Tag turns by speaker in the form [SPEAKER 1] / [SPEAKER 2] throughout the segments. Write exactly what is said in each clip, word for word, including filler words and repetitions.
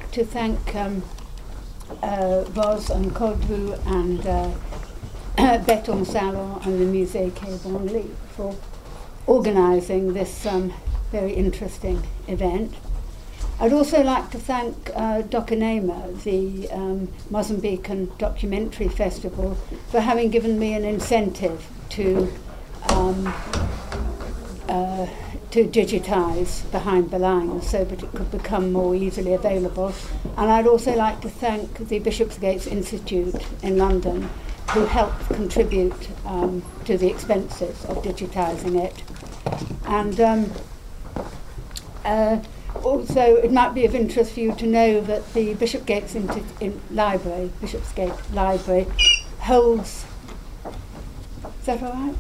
[SPEAKER 1] like to thank um, uh, Ros and Kodru and uh, Beton Salon and the Musée Quai Branly for organising this um, very interesting event. I'd also like to thank uh, Dokanema, the um, Mozambican Documentary Festival, for having given me an incentive to um, uh, to digitise Behind the Lines so that it could become more easily available. And I'd also like to thank the Bishopsgate Institute in London, who helped contribute um, to the expenses of digitising it. And um, uh, also, it might be of interest for you to know that the Bishopsgate in Library, Bishopsgate Library, holds. Is that all right?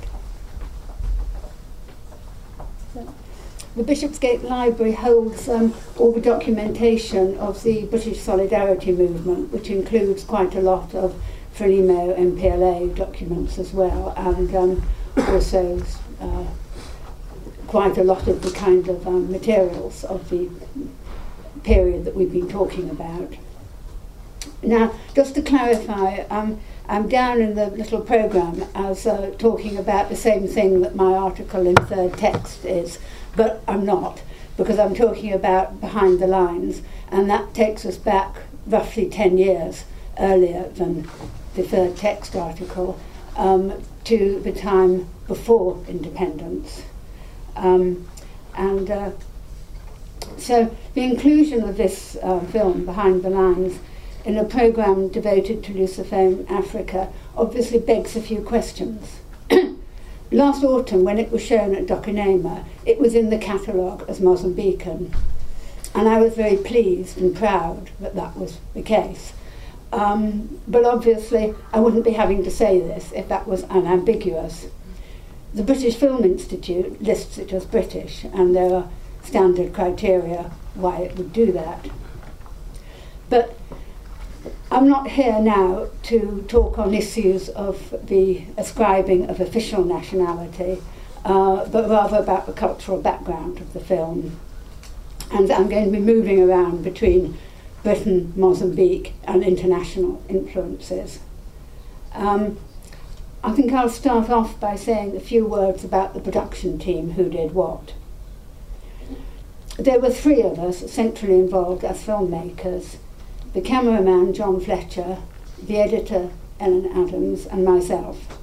[SPEAKER 1] So, the Bishopsgate Library holds um, all the documentation of the British Solidarity Movement, which includes quite a lot of Frelimo M P L A documents as well, and um, also uh, quite a lot of the kind of um, materials of the period that we've been talking about. Now, just to clarify, um, I'm down in the little programme as uh, talking about the same thing that my article in Third Text is, but I'm not, because I'm talking about Behind the Lines, and that takes us back roughly ten years earlier than the Third Text article, um, to the time before independence. Um, and uh, so the inclusion of this uh, film, Behind the Lines, in a programme devoted to Lusophone Africa obviously begs a few questions. Last autumn, when it was shown at Dokanema, it was in the catalogue as Mozambican, and I was very pleased and proud that that was the case. Um, but obviously, I wouldn't be having to say this if that was unambiguous. The British Film Institute lists it as British, and there are standard criteria why it would do that. But I'm not here now to talk on issues of the ascribing of official nationality, uh, but rather about the cultural background of the film. And I'm going to be moving around between Britain, Mozambique, and international influences. Um, I think I'll start off by saying a few words about the production team who did what. There were three of us centrally involved as filmmakers: the cameraman, John Fletcher, the editor, Ellen Adams, and myself.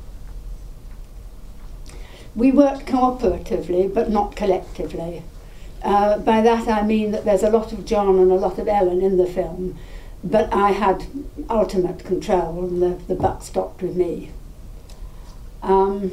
[SPEAKER 1] We worked cooperatively, but not collectively. Uh, by that I mean that there's a lot of John and a lot of Ellen in the film, but I had ultimate control, and the, the buck stopped with me. Um,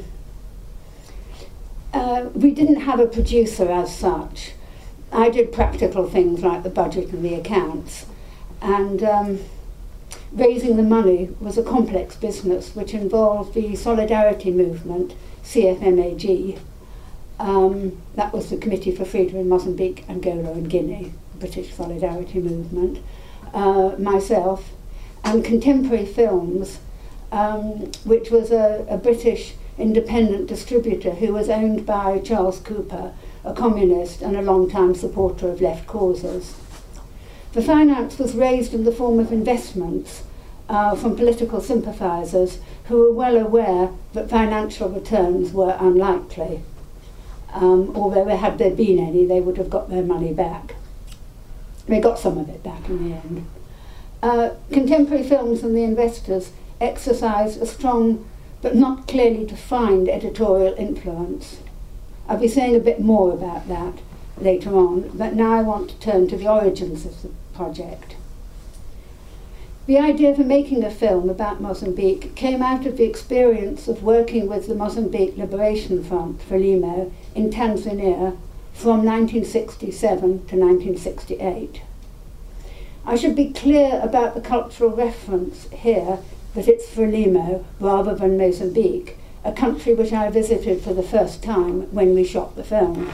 [SPEAKER 1] uh, we didn't have a producer as such. I did practical things like the budget and the accounts, and um, raising the money was a complex business which involved the Solidarity Movement, C F M A G, um, that was the Committee for Freedom in Mozambique, Angola and Guinea, British Solidarity Movement, uh, myself, and Contemporary Films, um, which was a, a British independent distributor who was owned by Charles Cooper, a communist and a long-time supporter of left causes. The finance was raised in the form of investments uh, from political sympathisers who were well aware that financial returns were unlikely. Um, although had there been any, they would have got their money back. They got some of it back in the end. Uh, Contemporary Films and the investors exercised a strong but not clearly defined editorial influence. I'll be saying a bit more about that later on, but now I want to turn to the origins of the project. The idea for making a film about Mozambique came out of the experience of working with the Mozambique Liberation Front, Frelimo, in Tanzania from nineteen sixty-seven to nineteen sixty-eight. I should be clear about the cultural reference here that it's Frelimo rather than Mozambique, a country which I visited for the first time when we shot the film.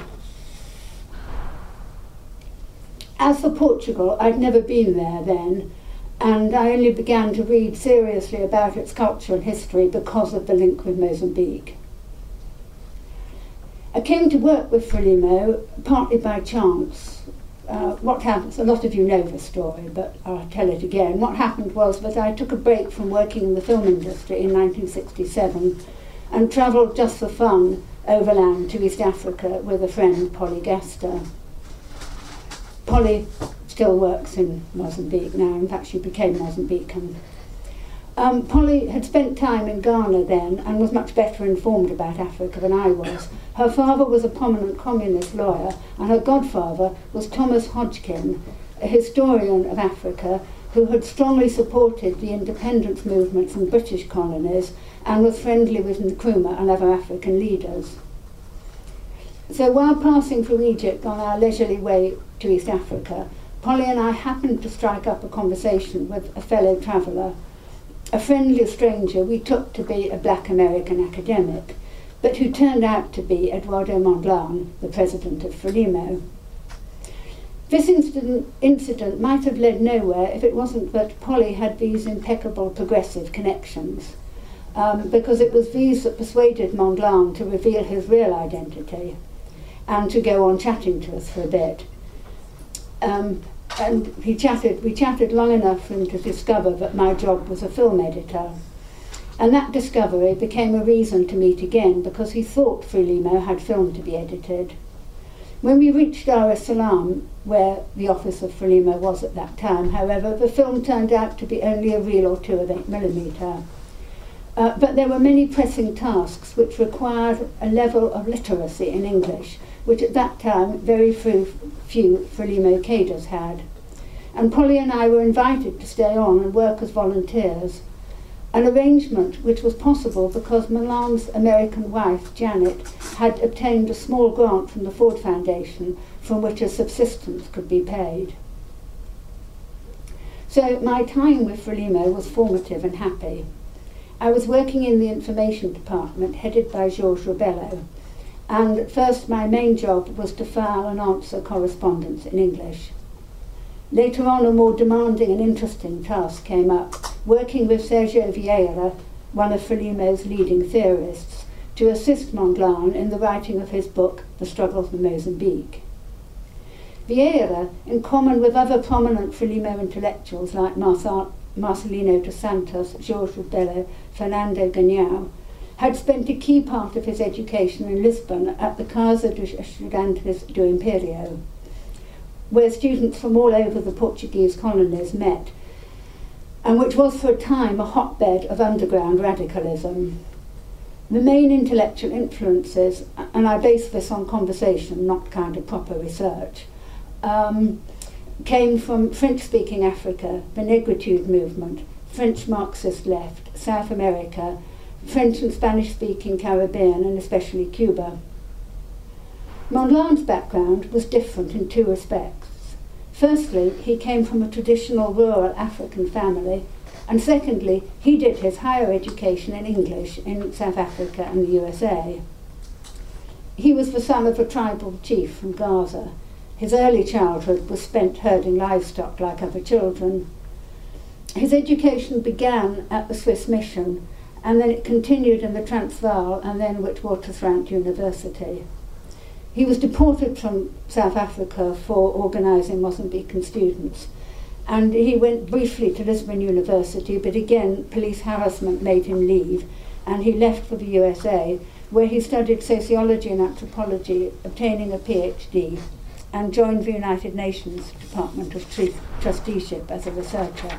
[SPEAKER 1] As for Portugal, I'd never been there then, and I only began to read seriously about its culture and history because of the link with Mozambique. I came to work with Frelimo partly by chance. uh, what happened, a lot of you know the story, but I'll tell it again. What happened was that I took a break from working in the film industry in nineteen sixty-seven and travelled just for fun overland to East Africa with a friend, Polly Gaster. Polly still works in Mozambique now. In fact, she became Mozambican. Um, Polly had spent time in Ghana then and was much better informed about Africa than I was. Her father was a prominent communist lawyer, and her godfather was Thomas Hodgkin, a historian of Africa who had strongly supported the independence movements in British colonies and was friendly with Nkrumah and other African leaders. So while passing through Egypt on our leisurely way to East Africa, Polly and I happened to strike up a conversation with a fellow traveller, a friendly stranger we took to be a black American academic, but who turned out to be Eduardo Mondlane, the president of Frelimo. This incident, incident might have led nowhere if it wasn't that Polly had these impeccable progressive connections, um, because it was these that persuaded Mondlane to reveal his real identity and to go on chatting to us for a bit. Um, And he chatted, we chatted long enough for him to discover that my job was a film editor. And that discovery became a reason to meet again, because he thought Frelimo had film to be edited. When we reached Dar es Salaam, where the office of Frelimo was at that time, however, the film turned out to be only a reel or two of eight millimeter. Uh, but there were many pressing tasks which required a level of literacy in English, which at that time very few, few Frelimo cadres had. And Polly and I were invited to stay on and work as volunteers, an arrangement which was possible because Mondlane's American wife, Janet, had obtained a small grant from the Ford Foundation from which a subsistence could be paid. So my time with Frelimo was formative and happy. I was working in the information department headed by Georges Rebello, and at first my main job was to file and answer correspondence in English. Later on, a more demanding and interesting task came up, working with Sergio Vieira, one of Frelimo's leading theorists, to assist Mondlane in the writing of his book, The Struggle for Mozambique. Vieira, in common with other prominent Frelimo intellectuals like Marcel, Marcelino dos Santos, Georges Rebello, Fernando Ganhão, had spent a key part of his education in Lisbon at the Casa dos Estudantes do Império, where students from all over the Portuguese colonies met, and which was for a time a hotbed of underground radicalism. The main intellectual influences, and I base this on conversation, not kind of proper research, um, came from French-speaking Africa, the Negritude movement, French Marxist left, South America, French and Spanish-speaking Caribbean, and especially Cuba. Mondlane's background was different in two respects. Firstly, he came from a traditional rural African family, and secondly, he did his higher education in English in South Africa and the U S A. He was the son of a tribal chief from Gaza. His early childhood was spent herding livestock like other children. His education began at the Swiss Mission, and then it continued in the Transvaal and then Witwatersrand University. He was deported from South Africa for organising Mozambican students, and he went briefly to Lisbon University, but again police harassment made him leave, and he left for the U S A, where he studied sociology and anthropology, obtaining a PhD, and joined the United Nations Department of Trusteeship as a researcher.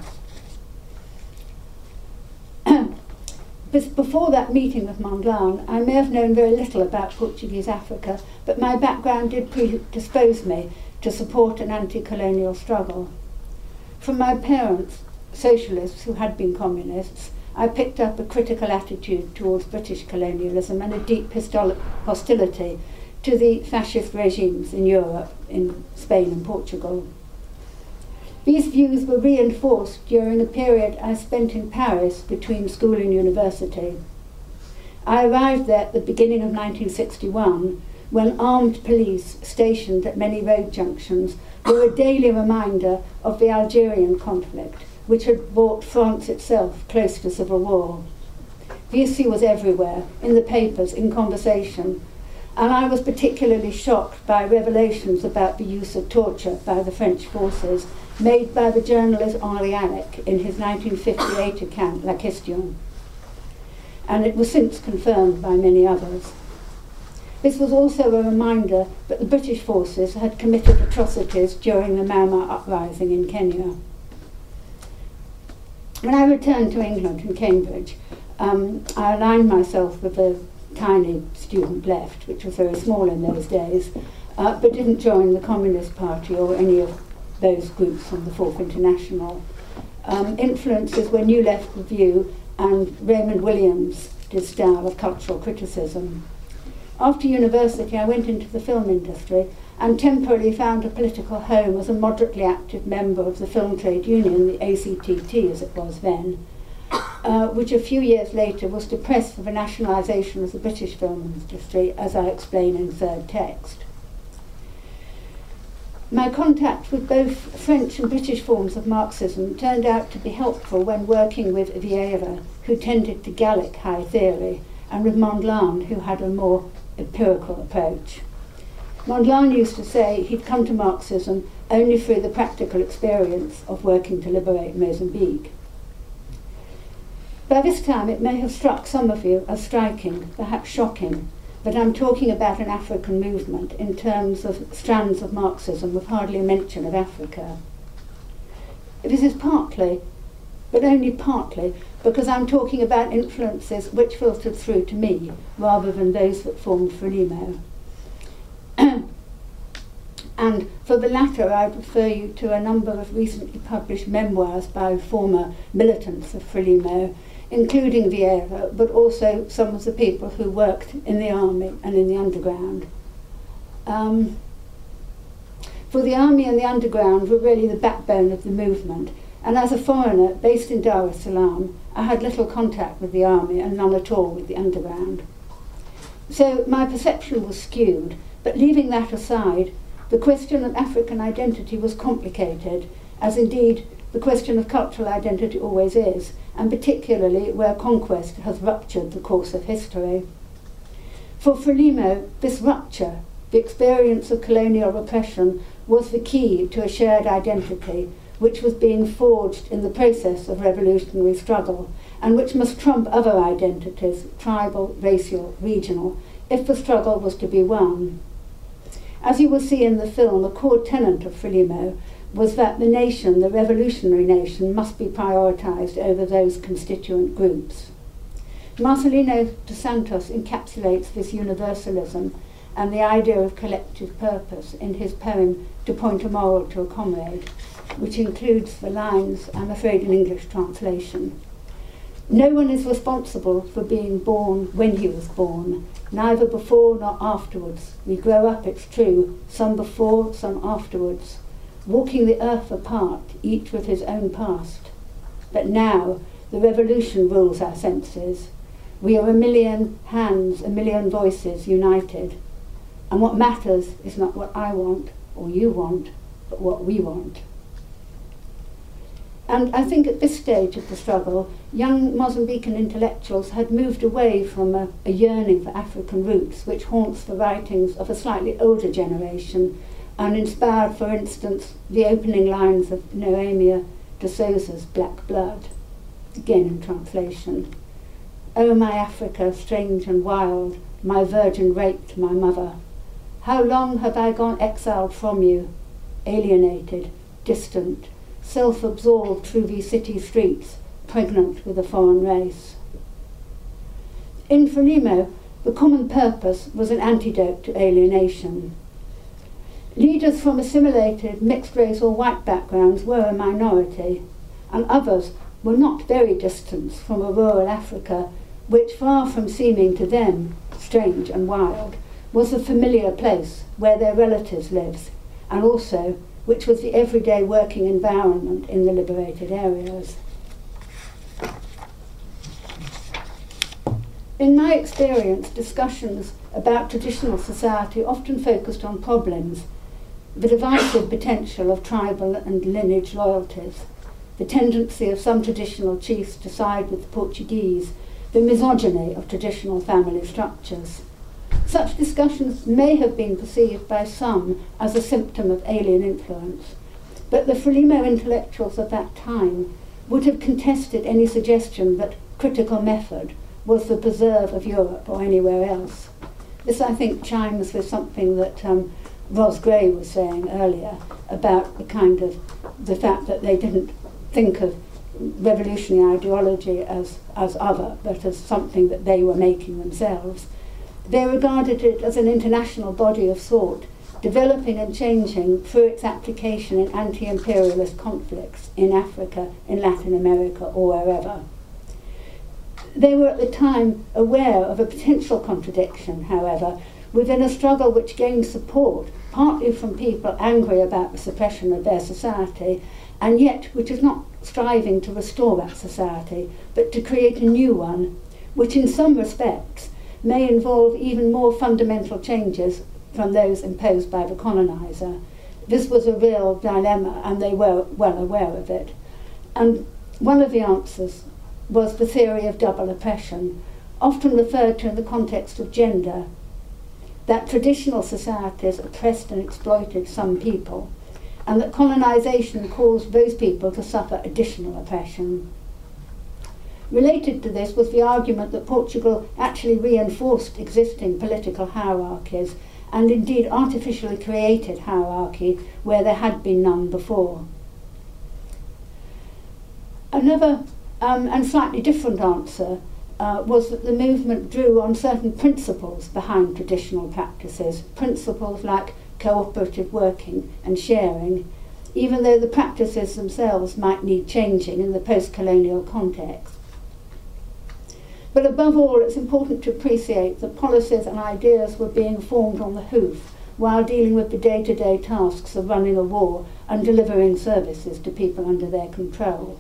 [SPEAKER 1] Before that meeting with Mondlane, I may have known very little about Portuguese Africa, but my background did predispose me to support an anti-colonial struggle. From my parents, socialists who had been communists, I picked up a critical attitude towards British colonialism and a deep hostility to the fascist regimes in Europe, in Spain and Portugal. These views were reinforced during a period I spent in Paris between school and university. I arrived there at the beginning of nineteen sixty-one, when armed police stationed at many road junctions were a daily reminder of the Algerian conflict, which had brought France itself close to civil war. The issue was everywhere, in the papers, in conversation, And I was particularly shocked by revelations about the use of torture by the French forces made by the journalist Henri Alec in his nineteen fifty-eight account, La Question. And it was since confirmed by many others. This was also a reminder that the British forces had committed atrocities during the Mau Mau uprising in Kenya. When I returned to England in Cambridge, um, I aligned myself with the tiny student left, which was very small in those days, uh, but didn't join the Communist Party or any of those groups from the Fourth International. Um, influences were New Left Review and Raymond Williams' style of cultural criticism. After university, I went into the film industry and temporarily found a political home as a moderately active member of the Film Trade Union, the A C T T as it was then, Uh, which a few years later was to press for the nationalisation of the British film industry, as I explain in third text. My contact with both French and British forms of Marxism turned out to be helpful when working with Vieira, who tended to Gallic high theory, and with Mondlane, who had a more empirical approach. Mondlane used to say he'd come to Marxism only through the practical experience of working to liberate Mozambique. By this time, it may have struck some of you as striking, perhaps shocking, that I'm talking about an African movement in terms of strands of Marxism with hardly a mention of Africa. This is partly, but only partly, because I'm talking about influences which filtered through to me, rather than those that formed Frelimo. And for the latter, I refer you to a number of recently published memoirs by former militants of Frelimo, including Vieira, but also some of the people who worked in the army and in the underground. Um, for the army and the underground were really the backbone of the movement, and as a foreigner based in Dar es Salaam, I had little contact with the army and none at all with the underground. So my perception was skewed, but leaving that aside, the question of African identity was complicated, as indeed the question of cultural identity always is, and particularly where conquest has ruptured the course of history. For Frelimo, this rupture, the experience of colonial repression, was the key to a shared identity which was being forged in the process of revolutionary struggle, and which must trump other identities, tribal, racial, regional, if the struggle was to be won. As you will see in the film, a core tenet of Frelimo was that the nation, the revolutionary nation, must be prioritised over those constituent groups. Marcelino dos Santos encapsulates this universalism and the idea of collective purpose in his poem To Point a Moral to a Comrade, which includes the lines, I'm afraid in English translation. No one is responsible for being born when he was born, neither before nor afterwards. We grow up, it's true, some before, some afterwards, walking the earth apart, each with his own past. But now, the revolution rules our senses. We are a million hands, a million voices united. And what matters is not what I want or you want, but what we want. And I think at this stage of the struggle, young Mozambican intellectuals had moved away from a, a yearning for African roots, which haunts the writings of a slightly older generation, and inspired, for instance, the opening lines of Noemia de Souza's Black Blood, again in translation. "O my Africa, strange and wild, my virgin raped my mother. How long have I gone exiled from you, alienated, distant, self-absorbed through these city streets, pregnant with a foreign race?" In Frelimo, the common purpose was an antidote to alienation. Leaders from assimilated, mixed-race or white backgrounds were a minority, and others were not very distant from a rural Africa, which, far from seeming to them strange and wild, was a familiar place where their relatives lived, and also which was the everyday working environment in the liberated areas. In my experience, discussions about traditional society often focused on problems: the divisive potential of tribal and lineage loyalties, the tendency of some traditional chiefs to side with the Portuguese, the misogyny of traditional family structures. Such discussions may have been perceived by some as a symptom of alien influence, but the Frelimo intellectuals of that time would have contested any suggestion that critical method was the preserve of Europe or anywhere else. This, I think, chimes with something that um, Ros Gray was saying earlier about the kind of the fact that they didn't think of revolutionary ideology as, as other, but as something that they were making themselves. They regarded it as an international body of thought, developing and changing through its application in anti-imperialist conflicts in Africa, in Latin America, or wherever. They were at the time aware of a potential contradiction, however, within a struggle which gained support, partly from people angry about the suppression of their society, and yet which is not striving to restore that society, but to create a new one, which in some respects may involve even more fundamental changes from those imposed by the colonizer. This was a real dilemma, and they were well aware of it. And one of the answers was the theory of double oppression, often referred to in the context of gender, that traditional societies oppressed and exploited some people, and that colonization caused those people to suffer additional oppression. Related to this was the argument that Portugal actually reinforced existing political hierarchies and indeed artificially created hierarchy where there had been none before. Another um, and slightly different answer uh, was that the movement drew on certain principles behind traditional practices, principles like cooperative working and sharing, even though the practices themselves might need changing in the post-colonial context. But above all, it's important to appreciate that policies and ideas were being formed on the hoof while dealing with the day-to-day tasks of running a war and delivering services to people under their control.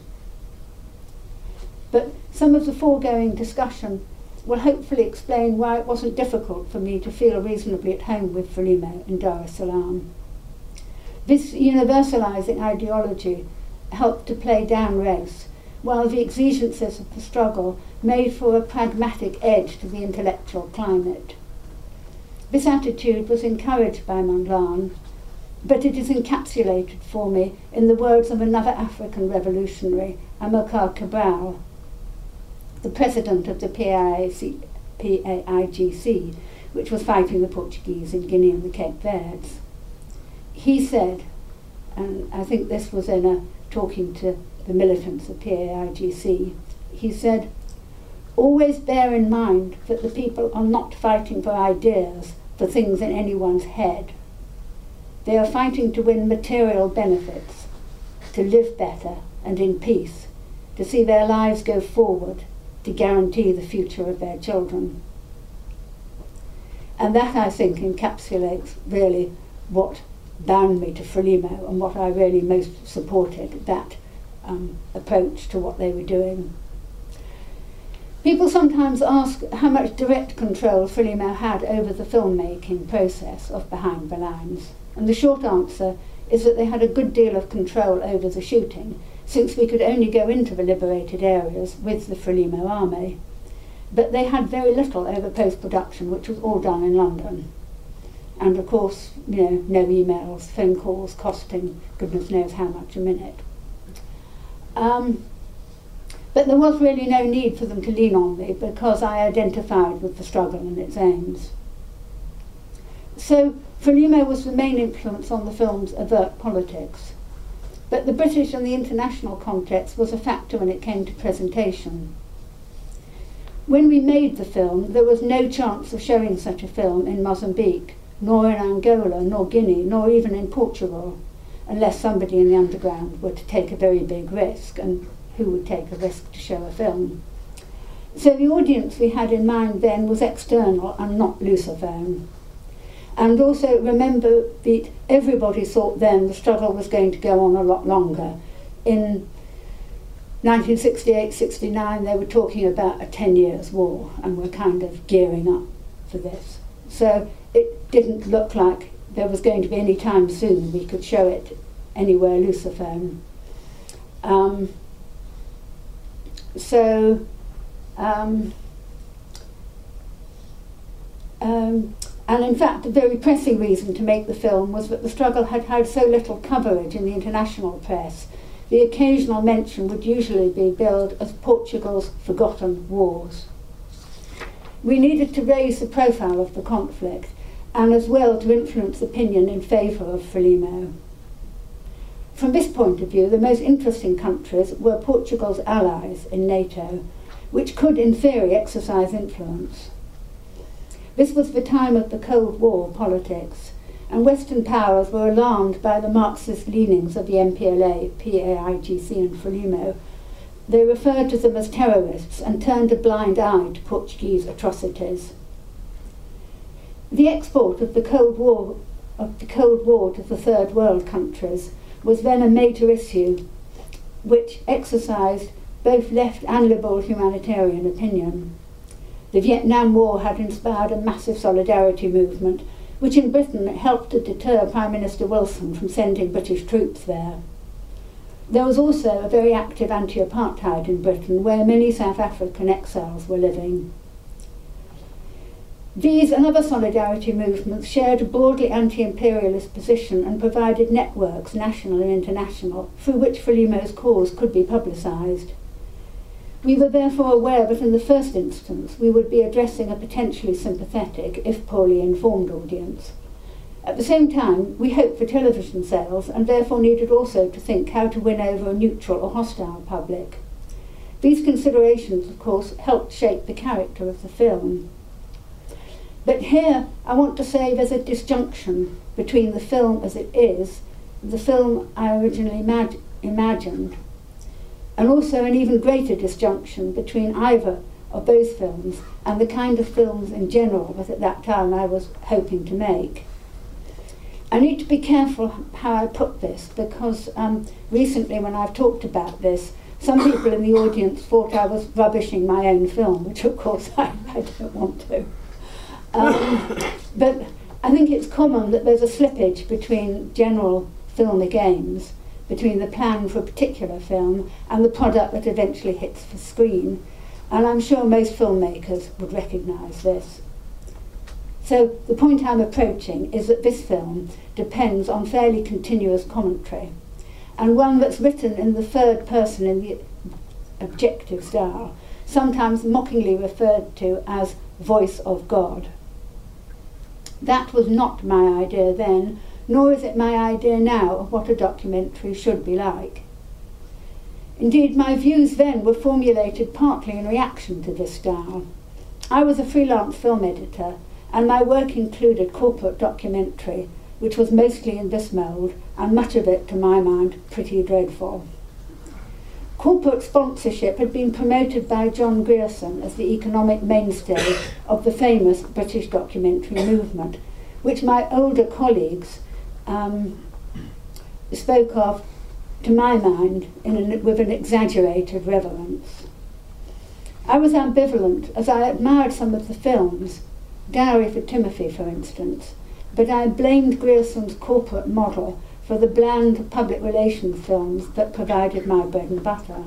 [SPEAKER 1] But some of the foregoing discussion will hopefully explain why it wasn't difficult for me to feel reasonably at home with Frelimo in Dar es Salaam. This universalizing ideology helped to play down race, while the exigencies of the struggle made for a pragmatic edge to the intellectual climate. This attitude was encouraged by Mondlane, but it is encapsulated for me in the words of another African revolutionary, Amilcar Cabral, the president of the P A I G C, which was fighting the Portuguese in Guinea and the Cape Verdes. He said, and I think this was in a talking to the militants of P A I G C, he said, "Always bear in mind that the people are not fighting for ideas, for things in anyone's head. They are fighting to win material benefits, to live better and in peace, to see their lives go forward, to guarantee the future of their children." And that, I think, encapsulates really what bound me to Frelimo and what I really most supported, that um, approach to what they were doing. People sometimes ask how much direct control Frelimo had over the filmmaking process of Behind the Lines, and the short answer is that they had a good deal of control over the shooting, since we could only go into the liberated areas with the Frelimo army. But they had very little over post-production, which was all done in London. And of course, you know, no emails, phone calls costing goodness knows how much a minute. Um, but there was really no need for them to lean on me because I identified with the struggle and its aims. So Frelimo was the main influence on the film's overt politics. But the British and the international context was a factor when it came to presentation. When we made the film, there was no chance of showing such a film in Mozambique, nor in Angola, nor Guinea, nor even in Portugal, unless somebody in the underground were to take a very big risk, and who would take a risk to show a film? So the audience we had in mind then was external and not Lusophone. And also remember that everybody thought then the struggle was going to go on a lot longer. In nineteen sixty-eight sixty-nine they were talking about a ten years war and were kind of gearing up for this. So it didn't look like there was going to be any time soon we could show it anywhere Lusophone. Um, so um, Um, and in fact, the very pressing reason to make the film was that the struggle had had so little coverage in the international press. The occasional mention would usually be billed as Portugal's forgotten wars. We needed to raise the profile of the conflict, and as well to influence opinion in favour of Frelimo. From this point of view, the most interesting countries were Portugal's allies in NATO, which could in theory exercise influence. This was the time of the Cold War politics, and Western powers were alarmed by the Marxist leanings of the M P L A, P A I G C and Frelimo. They referred to them as terrorists and turned a blind eye to Portuguese atrocities. The export of the Cold War, of the Cold War to the Third World countries was then a major issue which exercised both left and liberal humanitarian opinion. The Vietnam War had inspired a massive solidarity movement, which in Britain helped to deter Prime Minister Wilson from sending British troops there. There was also a very active anti-apartheid in Britain, where many South African exiles were living. These and other solidarity movements shared a broadly anti-imperialist position and provided networks, national and international, through which Frelimo's cause could be publicised. We were therefore aware that in the first instance we would be addressing a potentially sympathetic, if poorly informed audience. At the same time, we hoped for television sales and therefore needed also to think how to win over a neutral or hostile public. These considerations, of course, helped shape the character of the film. But here I want to say there's a disjunction between the film as it is, the film I originally imag imagined, and also an even greater disjunction between either of both films and the kind of films in general that at that time I was hoping to make. I need to be careful how I put this, because um, recently when I've talked about this, some people in the audience thought I was rubbishing my own film, which of course I, I don't want to. Um, but I think it's common that there's a slippage between general filmic aims, between the plan for a particular film and the product that eventually hits the screen, and I'm sure most filmmakers would recognise this. So the point I'm approaching is that this film depends on fairly continuous commentary, and one that's written in the third person in the objective style, sometimes mockingly referred to as voice of God. That was not my idea then, nor is it my idea now of what a documentary should be like. Indeed, my views then were formulated partly in reaction to this style. I was a freelance film editor, and my work included corporate documentary, which was mostly in this mould, and much of it, to my mind, pretty dreadful. Corporate sponsorship had been promoted by John Grierson as the economic mainstay of the famous British documentary movement, which my older colleagues um, spoke of, to my mind, in an, with an exaggerated reverence. I was ambivalent, as I admired some of the films, Dowry for Timothy, for instance, but I blamed Grierson's corporate model for the bland public relations films that provided my bread and butter.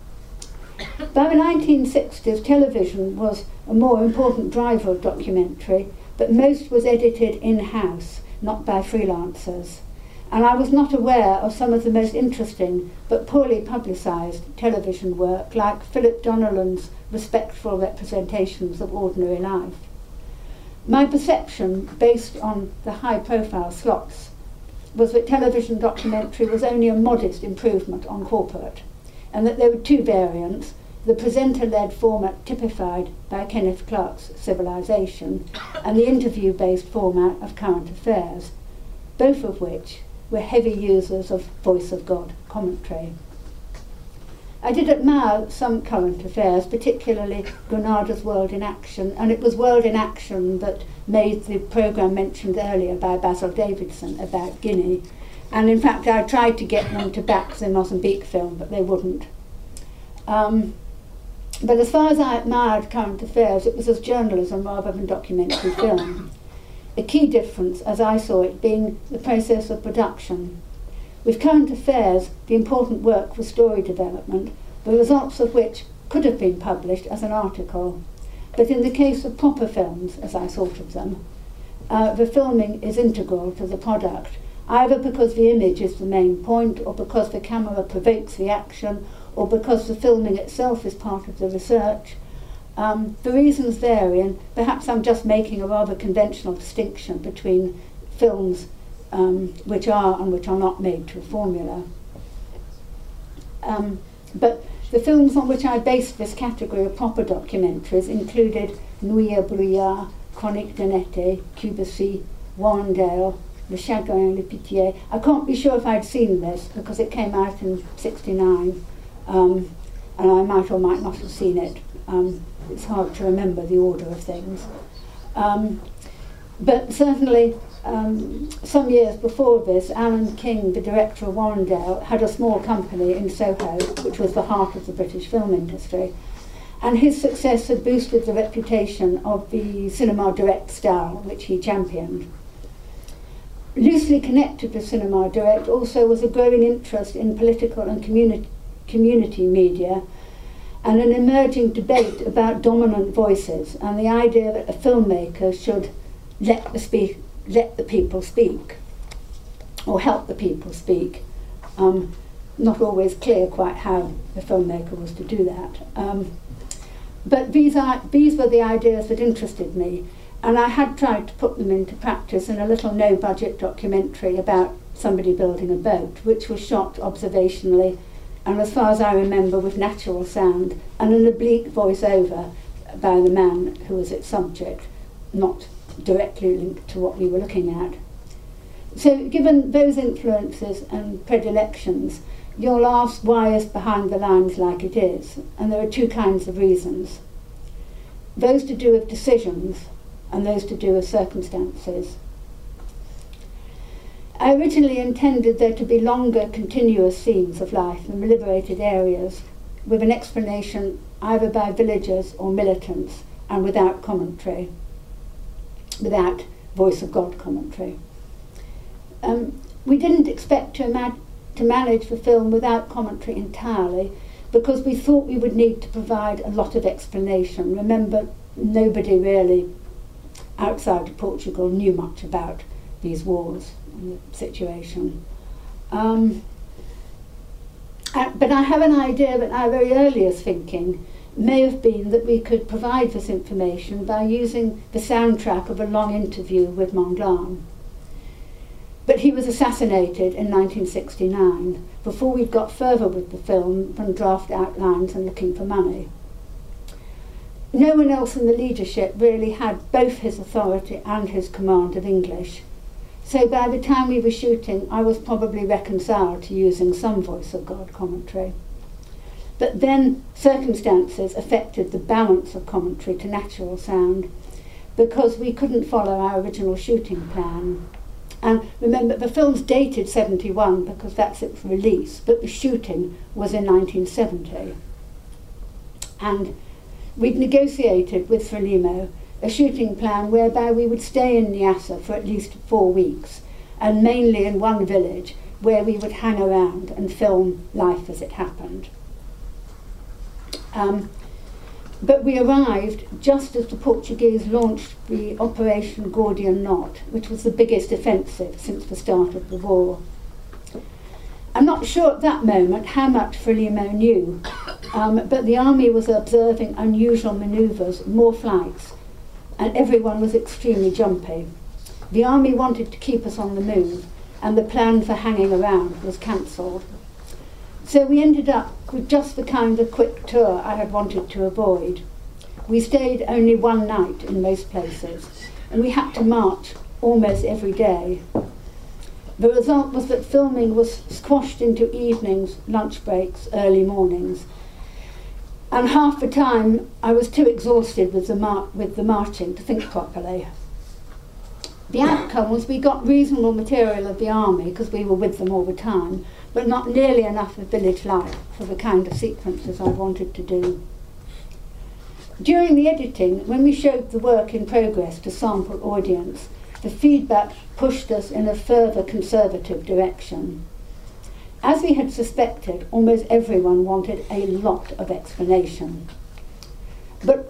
[SPEAKER 1] By the nineteen sixties, television was a more important driver of documentary, but most was edited in-house, not by freelancers, and I was not aware of some of the most interesting but poorly publicised television work, like Philip Donnellan's respectful representations of ordinary life. My perception, based on the high-profile slots, was that television documentary was only a modest improvement on corporate, and that there were two variants, the presenter-led format typified by Kenneth Clark's Civilization, and the interview-based format of Current Affairs, both of which were heavy users of Voice of God commentary. I did admire some Current Affairs, particularly Granada's World in Action, and it was World in Action that made the programme mentioned earlier by Basil Davidson about Guinea. And in fact, I tried to get them to back the Mozambique film, but they wouldn't. Um, but as far as I admired Current Affairs, it was as journalism rather than documentary film. A key difference, as I saw it, being the process of production. With Current Affairs, the important work was story development, the results of which could have been published as an article. But in the case of proper films, as I thought of them, uh, the filming is integral to the product, either because the image is the main point, or because the camera provokes the action, or because the filming itself is part of the research. Um, the reasons vary, and perhaps I'm just making a rather conventional distinction between films um, which are and which are not made to a formula. Um, but the films on which I based this category of proper documentaries included Nuit et Brouillard, Chronique d'un été, Cubacy, Warrendale, Le Chagrin, Le Pitié. I can't be sure if I'd seen this because it came out in sixty-nine, um, and I might or might not have seen it. Um, it's hard to remember the order of things. Um, but certainly, um, some years before this, Alan King, the director of Warrendale, had a small company in Soho, which was the heart of the British film industry. And his success had boosted the reputation of the cinema direct style, which he championed. Loosely connected to cinema direct also was a growing interest in political and communi- community media, and an emerging debate about dominant voices and the idea that a filmmaker should let the, speak, let the people speak, or help the people speak. Um, not always clear quite how the filmmaker was to do that. Um, but these, are, these were the ideas that interested me, and I had tried to put them into practice in a little no-budget documentary about somebody building a boat, which was shot observationally, and as far as I remember with natural sound and an oblique voice-over by the man who was its subject, not directly linked to what we were looking at. So given those influences and predilections, you'll ask why is Behind the Lines like it is, and there are two kinds of reasons. Those to do with decisions and those to do with circumstances. I originally intended there to be longer, continuous scenes of life in liberated areas, with an explanation either by villagers or militants, and without commentary, without voice of God commentary. Um, we didn't expect to, imag- to manage the film without commentary entirely, because we thought we would need to provide a lot of explanation. Remember, nobody really outside of Portugal knew much about these wars and the situation. Um, uh, but I have an idea that our very earliest thinking may have been that we could provide this information by using the soundtrack of a long interview with Monglane. But he was assassinated in nineteen sixty-nine, before we'd got further with the film than draft outlines and looking for money. No one else in the leadership really had both his authority and his command of English. So by the time we were shooting, I was probably reconciled to using some voice of God commentary. But then circumstances affected the balance of commentary to natural sound, because we couldn't follow our original shooting plan. And remember, the film's dated seventy-one because that's its release, but the shooting was in nineteen seventy. And we'd negotiated with Frelimo a shooting plan whereby we would stay in Nyassa for at least four weeks, and mainly in one village where we would hang around and film life as it happened. Um, but we arrived just as the Portuguese launched the Operation Gordian Knot, which was the biggest offensive since the start of the war. I'm not sure at that moment how much Frelimo knew, um, but the army was observing unusual manoeuvres, more flights, and everyone was extremely jumpy. The army wanted to keep us on the move, and the plan for hanging around was cancelled. So we ended up with just the kind of quick tour I had wanted to avoid. We stayed only one night in most places, and we had to march almost every day. The result was that filming was squashed into evenings, lunch breaks, early mornings. And half the time I was too exhausted with the, mar- with the marching to think properly. The outcome was we got reasonable material of the army because we were with them all the time, but not nearly enough of village life for the kind of sequences I wanted to do. During the editing, when we showed the work in progress to sample audience, the feedback pushed us in a further conservative direction. As we had suspected, almost everyone wanted a lot of explanation. But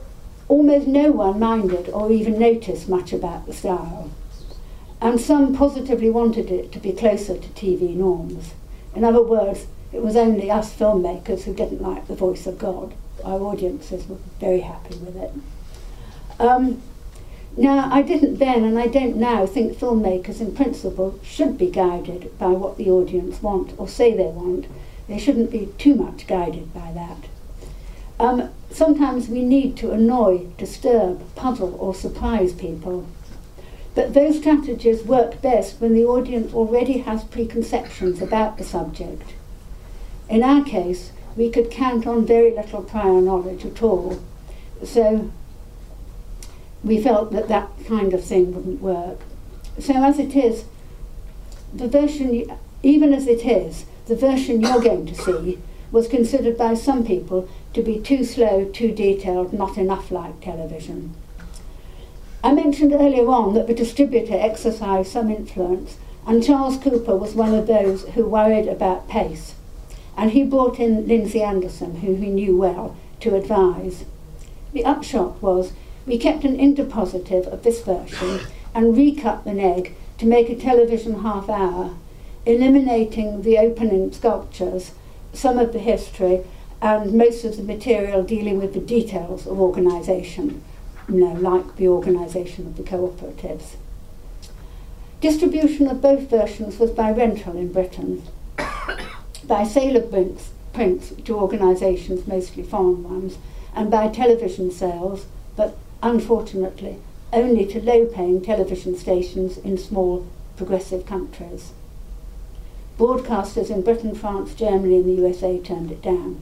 [SPEAKER 1] almost no one minded or even noticed much about the style, and some positively wanted it to be closer to T V norms. In other words, it was only us filmmakers who didn't like the voice of God. Our audiences were very happy with it. Um, now, I didn't then, and I don't now, think filmmakers in principle should be guided by what the audience want or say they want. They shouldn't be too much guided by that. Um, sometimes we need to annoy, disturb, puzzle or surprise people. But those strategies work best when the audience already has preconceptions about the subject. In our case, we could count on very little prior knowledge at all, so we felt that that kind of thing wouldn't work. So as it is, the version, even as it is, the version you're going to see was considered by some people to be too slow, too detailed, not enough like television. I mentioned earlier on that the distributor exercised some influence, and Charles Cooper was one of those who worried about pace. And he brought in Lindsay Anderson, who he knew well, to advise. The upshot was we kept an interpositive of this version and recut the neg to make a television half hour, eliminating the opening sculptures, some of the history, and most of the material dealing with the details of organisation, you know, like the organisation of the cooperatives. Distribution of both versions was by rental in Britain, by sale of prints, prints to organisations, mostly foreign ones, and by television sales, but unfortunately only to low-paying television stations in small progressive countries. Broadcasters in Britain, France, Germany and the U S A turned it down.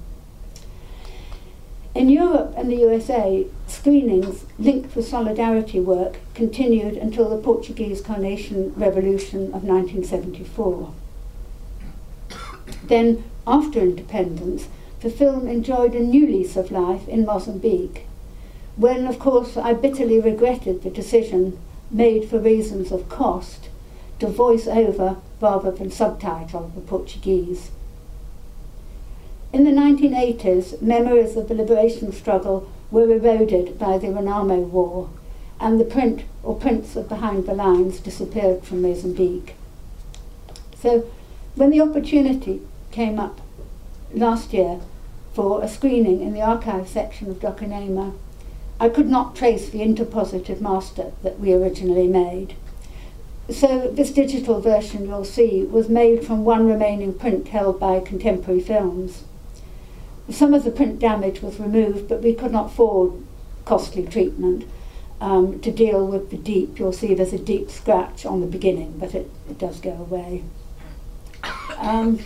[SPEAKER 1] In Europe and the U S A, screenings linked with solidarity work continued until the Portuguese Carnation Revolution of nineteen seventy-four. Then, after independence, the film enjoyed a new lease of life in Mozambique, when, of course, I bitterly regretted the decision, made for reasons of cost, to voice over rather than subtitle the Portuguese. In the nineteen eighties, memories of the liberation struggle were eroded by the Renamo War, and the print or prints of Behind the Lines disappeared from Mozambique. So, when the opportunity came up last year for a screening in the archive section of Doconema, I could not trace the interpositive master that we originally made. So this digital version you'll see was made from one remaining print held by Contemporary Films. Some of the print damage was removed, but we could not afford costly treatment um, to deal with the deep. You'll see there's a deep scratch on the beginning, but it, it does go away. Um,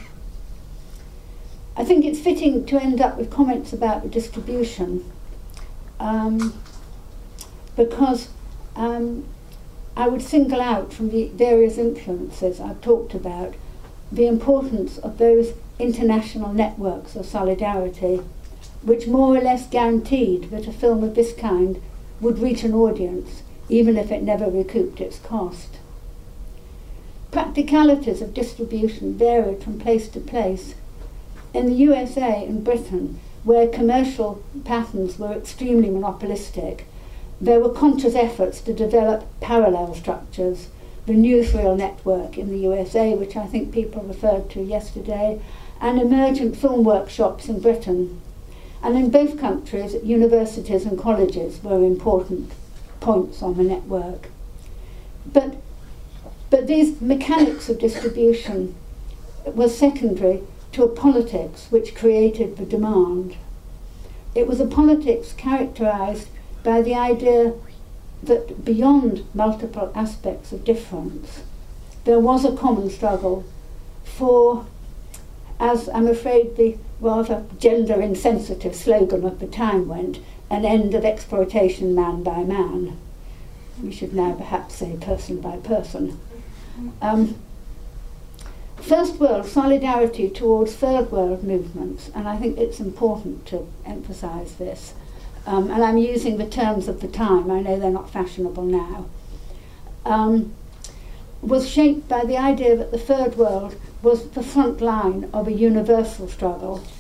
[SPEAKER 1] I think it's fitting to end up with comments about the distribution, um, because um, I would single out from the various influences I've talked about the importance of those international networks of solidarity, which more or less guaranteed that a film of this kind would reach an audience, even if it never recouped its cost. Practicalities of distribution varied from place to place. In the U S A and Britain, where commercial patterns were extremely monopolistic, there were conscious efforts to develop parallel structures. The Newsreel network in the U S A, which I think people referred to yesterday, and emergent film workshops in Britain. And in both countries, universities and colleges were important points on the network. But, but these mechanics of distribution were secondary to a politics which created the demand. It was a politics characterized by the idea that beyond multiple aspects of difference, there was a common struggle for, as I'm afraid the rather gender-insensitive slogan of the time went, an end of exploitation man by man. We should now perhaps say person by person. Um, First world solidarity towards third world movements, and I think it's important to emphasise this, um, and I'm using the terms of the time, I know they're not fashionable now, um, was shaped by the idea that the third world was the front line of a universal struggle,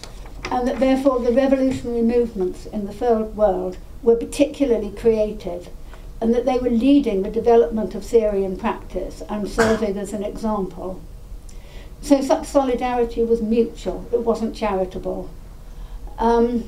[SPEAKER 1] and that therefore the revolutionary movements in the third world were particularly creative, and that they were leading the development of theory and practice and serving as an example. So such solidarity was mutual, it wasn't charitable. Um,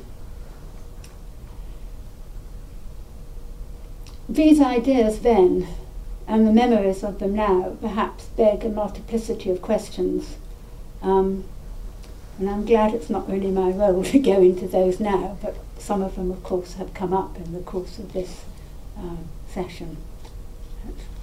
[SPEAKER 1] these ideas then, and the memories of them now, perhaps beg a multiplicity of questions. Um, and I'm glad it's not really my role to go into those now, but some of them, of course, have come up in the course of this uh, session.